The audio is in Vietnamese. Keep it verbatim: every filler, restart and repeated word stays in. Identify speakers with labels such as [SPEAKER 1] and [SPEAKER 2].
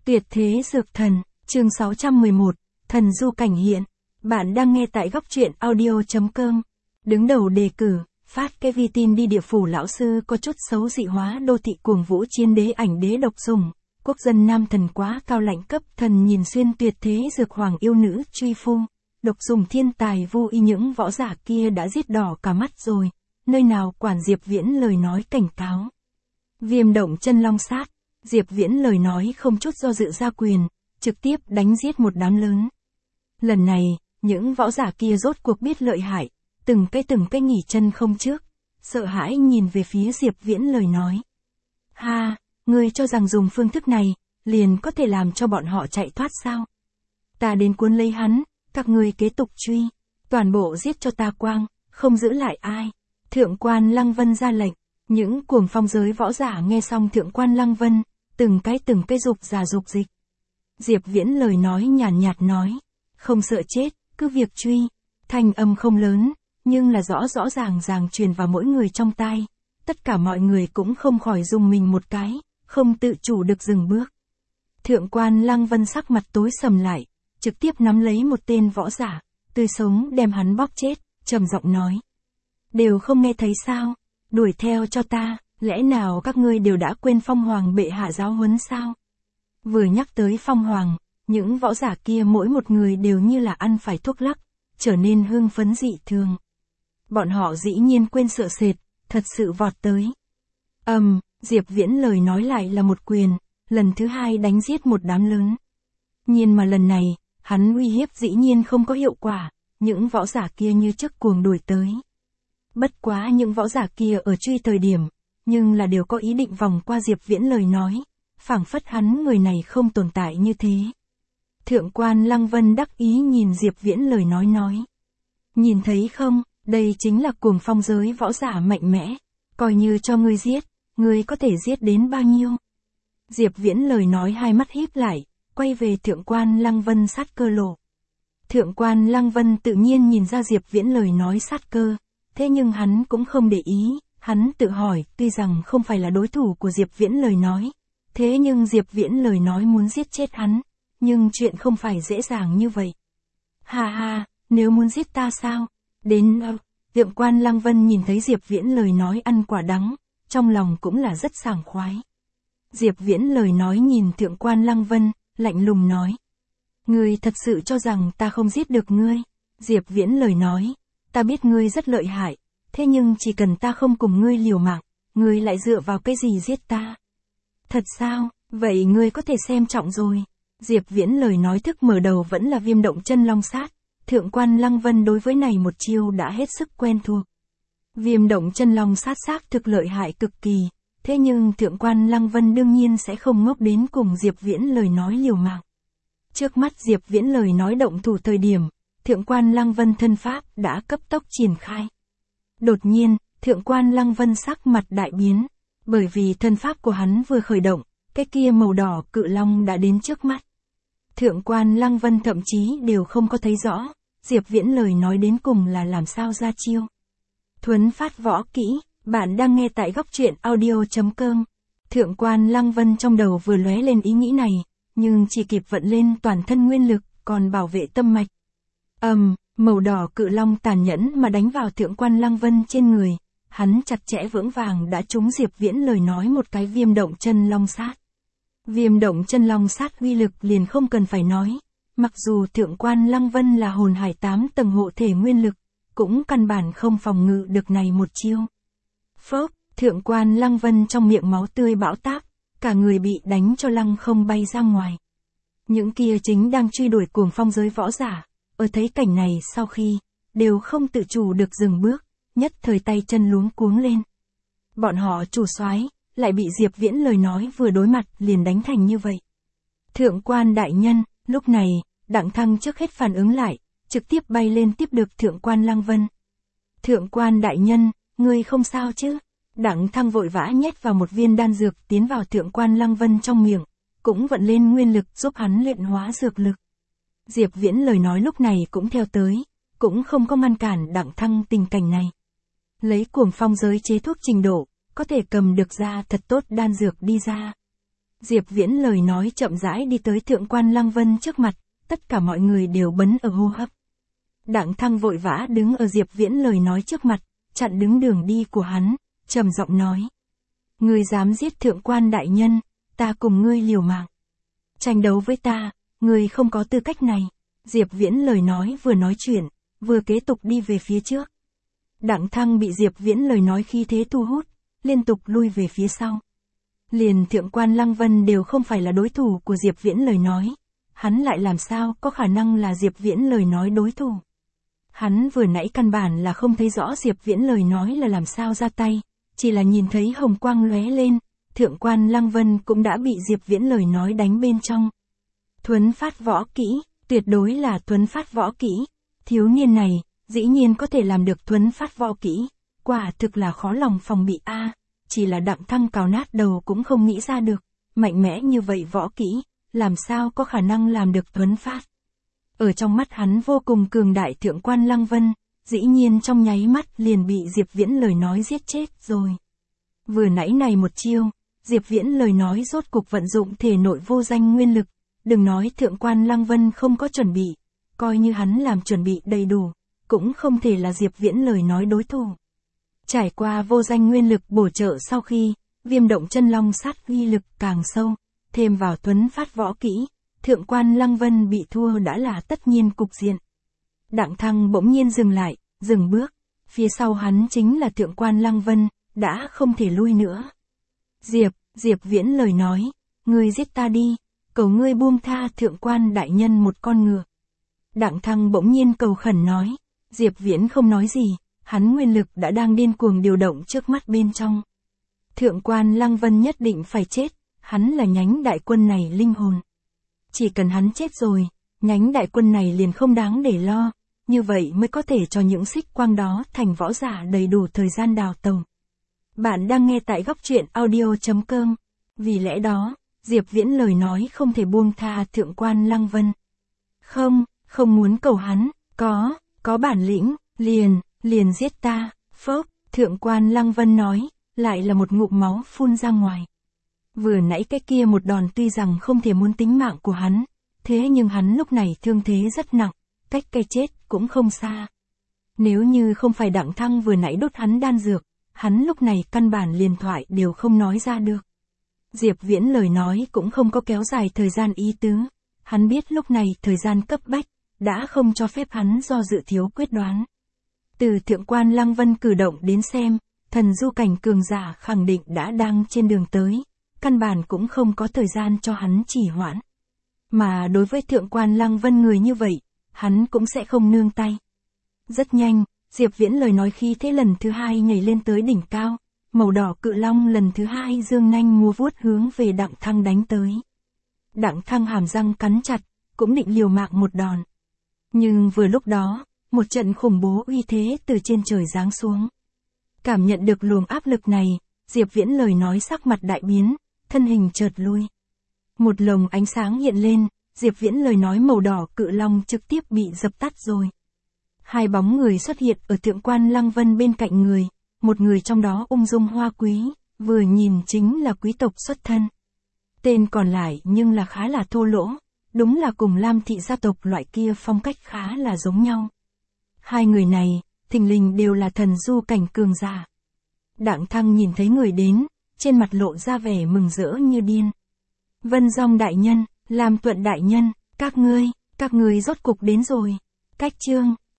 [SPEAKER 1] Tuyệt thế dược thần, chương sáu trăm mười một, thần du cảnh hiện. Bạn đang nghe tại góc truyện audio chấm com. Đứng đầu đề cử, phát cái vi tin đi địa phủ lão sư có chút xấu dị hóa đô thị cuồng vũ chiến đế ảnh đế độc dùng. Quốc dân nam thần quá cao lãnh cấp thần nhìn xuyên tuyệt thế dược hoàng yêu nữ truy phu. Độc dùng thiên tài vô y những võ giả kia đã giết đỏ cả mắt rồi. Nơi nào quản Diệp Viễn lời nói cảnh cáo. Viêm động chân long sát. Diệp Viễn lời nói không chút do dự ra quyền, trực tiếp đánh giết một đám lớn. Lần này, những võ giả kia rốt cuộc biết lợi hại, từng cái từng cái nghỉ chân không trước, sợ hãi nhìn về phía Diệp Viễn lời nói. Ha, ngươi cho rằng dùng phương thức này, liền có thể làm cho bọn họ chạy thoát sao? Ta đến cuốn lấy hắn, các ngươi kế tục truy, toàn bộ giết cho ta quang, không giữ lại ai. Thượng quan Lăng Vân ra lệnh, những cuồng phong giới võ giả nghe xong thượng quan Lăng Vân, từng cái từng cái dục giả dục dịch. Diệp Viễn lời nói nhàn nhạt nói, không sợ chết, cứ việc truy. Thanh âm không lớn, nhưng là rõ rõ ràng ràng truyền vào mỗi người trong tai. Tất cả mọi người cũng không khỏi dùng mình một cái, không tự chủ được dừng bước. Thượng quan Lăng Vân sắc mặt tối sầm lại, trực tiếp nắm lấy một tên võ giả, tươi sống đem hắn bóp chết, trầm giọng nói. Đều không nghe thấy sao, đuổi theo cho ta. Lẽ nào các ngươi đều đã quên Phong Hoàng bệ hạ giáo huấn sao? Vừa nhắc tới Phong Hoàng, những võ giả kia mỗi một người đều như là ăn phải thuốc lắc, trở nên hưng phấn dị thường. Bọn họ dĩ nhiên quên sợ sệt, thật sự vọt tới. Ầm, um, Diệp Viễn lời nói lại là một quyền, lần thứ hai đánh giết một đám lớn. Nhưng mà lần này, hắn uy hiếp dĩ nhiên không có hiệu quả, những võ giả kia như trước cuồng đuổi tới. Bất quá những võ giả kia ở truy thời điểm, nhưng là đều có ý định vòng qua Diệp Viễn lời nói, phảng phất hắn người này không tồn tại như thế. Thượng quan Lăng Vân đắc ý nhìn Diệp Viễn lời nói nói. Nhìn thấy không, đây chính là cuồng phong giới võ giả mạnh mẽ, coi như cho ngươi giết, ngươi có thể giết đến bao nhiêu. Diệp Viễn lời nói hai mắt híp lại, quay về thượng quan Lăng Vân sát cơ lộ. Thượng quan Lăng Vân tự nhiên nhìn ra Diệp Viễn lời nói sát cơ, thế nhưng hắn cũng không để ý. Hắn tự hỏi, tuy rằng không phải là đối thủ của Diệp Viễn lời nói, thế nhưng Diệp Viễn lời nói muốn giết chết hắn, nhưng chuyện không phải dễ dàng như vậy. Ha ha, nếu muốn giết ta sao? Đến đâu? Thượng quan Lăng Vân nhìn thấy Diệp Viễn lời nói ăn quả đắng, trong lòng cũng là rất sảng khoái. Diệp Viễn lời nói nhìn thượng quan Lăng Vân, lạnh lùng nói. Ngươi thật sự cho rằng ta không giết được ngươi? Diệp Viễn lời nói, ta biết ngươi rất lợi hại. Thế nhưng chỉ cần ta không cùng ngươi liều mạng, ngươi lại dựa vào cái gì giết ta? Thật sao, vậy ngươi có thể xem trọng rồi. Diệp Viễn lời nói thức mở đầu vẫn là viêm động chân long sát, thượng quan Lăng Vân đối với này một chiêu đã hết sức quen thuộc. Viêm động chân long sát xác thực lợi hại cực kỳ, thế nhưng thượng quan Lăng Vân đương nhiên sẽ không ngốc đến cùng Diệp Viễn lời nói liều mạng. Trước mắt Diệp Viễn lời nói động thủ thời điểm, thượng quan Lăng Vân thân pháp đã cấp tốc triển khai. Đột nhiên, thượng quan Lăng Vân sắc mặt đại biến, bởi vì thân pháp của hắn vừa khởi động, cái kia màu đỏ cự long đã đến trước mắt. Thượng quan Lăng Vân thậm chí đều không có thấy rõ, Diệp Viễn lời nói đến cùng là làm sao ra chiêu. Thuấn phát võ kỹ, bạn đang nghe tại góc truyện audio chấm com. Thượng quan Lăng Vân trong đầu vừa lóe lên ý nghĩ này, nhưng chỉ kịp vận lên toàn thân nguyên lực, còn bảo vệ tâm mạch. Ầm, um, màu đỏ cự long tàn nhẫn mà đánh vào thượng quan Lăng Vân trên người, hắn chặt chẽ vững vàng đã trúng Diệp Viễn lời nói một cái viêm động chân long sát. Viêm động chân long sát uy lực liền không cần phải nói, mặc dù thượng quan Lăng Vân là hồn hải tám tầng hộ thể nguyên lực, cũng căn bản không phòng ngự được này một chiêu. Phốc, thượng quan Lăng Vân trong miệng máu tươi bão táp, cả người bị đánh cho lăng không bay ra ngoài. Những kia chính đang truy đuổi cuồng phong giới võ giả, ở thấy cảnh này sau khi, đều không tự chủ được dừng bước, nhất thời tay chân luống cuống lên. Bọn họ chủ soái lại bị Diệp Viễn lời nói vừa đối mặt liền đánh thành như vậy. Thượng quan đại nhân, lúc này, Đặng Thăng trước hết phản ứng lại, trực tiếp bay lên tiếp được thượng quan Lăng Vân. Thượng quan đại nhân, ngươi không sao chứ? Đặng Thăng vội vã nhét vào một viên đan dược tiến vào thượng quan Lăng Vân trong miệng, cũng vận lên nguyên lực giúp hắn luyện hóa dược lực. Diệp Viễn lời nói lúc này cũng theo tới, cũng không có ngăn cản Đặng Thăng tình cảnh này. Lấy cuồng phong giới chế thuốc trình độ, có thể cầm được ra thật tốt đan dược đi ra. Diệp Viễn lời nói chậm rãi đi tới Thượng quan Lăng Vân trước mặt, tất cả mọi người đều bấn ở hô hấp. Đặng Thăng vội vã đứng ở Diệp Viễn lời nói trước mặt, chặn đứng đường đi của hắn, trầm giọng nói. Ngươi dám giết Thượng quan đại nhân, ta cùng ngươi liều mạng. Tranh đấu với ta, ngươi không có tư cách này. Diệp Viễn lời nói vừa nói chuyện, vừa kế tục đi về phía trước. Đặng Thăng bị Diệp Viễn lời nói khí thế thu hút, liên tục lui về phía sau. Liền Thượng quan Lăng Vân đều không phải là đối thủ của Diệp Viễn lời nói. Hắn lại làm sao có khả năng là Diệp Viễn lời nói đối thủ. Hắn vừa nãy căn bản là không thấy rõ Diệp Viễn lời nói là làm sao ra tay, chỉ là nhìn thấy hồng quang lóe lên, Thượng quan Lăng Vân cũng đã bị Diệp Viễn lời nói đánh bên trong. Thuấn phát võ kỹ, tuyệt đối là thuấn phát võ kỹ. Thiếu niên này, dĩ nhiên có thể làm được thuấn phát võ kỹ, quả thực là khó lòng phòng bị a. Chỉ là Đặng Thăng cào nát đầu cũng không nghĩ ra được, mạnh mẽ như vậy võ kỹ, làm sao có khả năng làm được thuấn phát. Ở trong mắt hắn vô cùng cường đại Thượng quan Lăng Vân, dĩ nhiên trong nháy mắt liền bị Diệp Viễn lời nói giết chết rồi. Vừa nãy này một chiêu, Diệp Viễn lời nói rốt cục vận dụng thể nội vô danh nguyên lực, đừng nói Thượng quan Lăng Vân không có chuẩn bị, coi như hắn làm chuẩn bị đầy đủ, cũng không thể là Diệp Viễn lời nói đối thủ. Trải qua vô danh nguyên lực bổ trợ sau khi, Viêm Động Chân Long sát uy lực càng sâu, thêm vào thuấn phát võ kỹ, Thượng quan Lăng Vân bị thua đã là tất nhiên cục diện. Đặng Thăng bỗng nhiên dừng lại, dừng bước, phía sau hắn chính là Thượng quan Lăng Vân, đã không thể lui nữa. Diệp, Diệp Viễn lời nói, ngươi giết ta đi, cầu ngươi buông tha Thượng quan đại nhân một con ngựa. Đặng Thăng bỗng nhiên cầu khẩn nói, Diệp Viễn không nói gì, hắn nguyên lực đã đang điên cuồng điều động trước mắt bên trong. Thượng quan Lăng Vân nhất định phải chết, hắn là nhánh đại quân này linh hồn. Chỉ cần hắn chết rồi, nhánh đại quân này liền không đáng để lo, như vậy mới có thể cho những xích quang đó thành võ giả đầy đủ thời gian đào tẩu. Bạn đang nghe tại góc truyện audio chấm com. Vì lẽ đó, Diệp Viễn lời nói không thể buông tha Thượng quan Lăng Vân. Không, không muốn cầu hắn, có, có bản lĩnh, liền, liền giết ta, phốc, Thượng quan Lăng Vân nói, lại là một ngụm máu phun ra ngoài. Vừa nãy cái kia một đòn tuy rằng không thể muốn tính mạng của hắn, thế nhưng hắn lúc này thương thế rất nặng, cách cái chết cũng không xa. Nếu như không phải Đặng Thăng vừa nãy đốt hắn đan dược, hắn lúc này căn bản liền thoại đều không nói ra được. Diệp Viễn lời nói cũng không có kéo dài thời gian ý tứ, hắn biết lúc này thời gian cấp bách, đã không cho phép hắn do dự thiếu quyết đoán. Từ Thượng quan Lăng Vân cử động đến xem, thần du cảnh cường giả khẳng định đã đang trên đường tới, căn bản cũng không có thời gian cho hắn trì hoãn. Mà đối với Thượng quan Lăng Vân người như vậy, hắn cũng sẽ không nương tay. Rất nhanh, Diệp Viễn lời nói khí thế lần thứ hai nhảy lên tới đỉnh cao, màu đỏ cự long lần thứ hai dương nanh múa vuốt hướng về Đặng Thăng đánh tới. Đặng Thăng hàm răng cắn chặt, cũng định liều mạng một đòn. Nhưng vừa lúc đó, một trận khủng bố uy thế từ trên trời giáng xuống. Cảm nhận được luồng áp lực này, Diệp Viễn lời nói sắc mặt đại biến, thân hình chợt lui. Một lồng ánh sáng hiện lên, Diệp Viễn lời nói màu đỏ cự long trực tiếp bị dập tắt rồi. Hai bóng người xuất hiện ở Thượng quan Lăng Vân bên cạnh người, một người trong đó ung dung hoa quý, vừa nhìn chính là quý tộc xuất thân. Tên còn lại nhưng là khá là thô lỗ, đúng là cùng Lam thị gia tộc loại kia phong cách khá là giống nhau. Hai người này, thình lình đều là thần du cảnh cường giả. Đặng Thăng nhìn thấy người đến, trên mặt lộ ra vẻ mừng rỡ như điên. Vân Dòng đại nhân, Lam Tuận đại nhân, các ngươi, các ngươi rốt cục đến rồi. Cách chương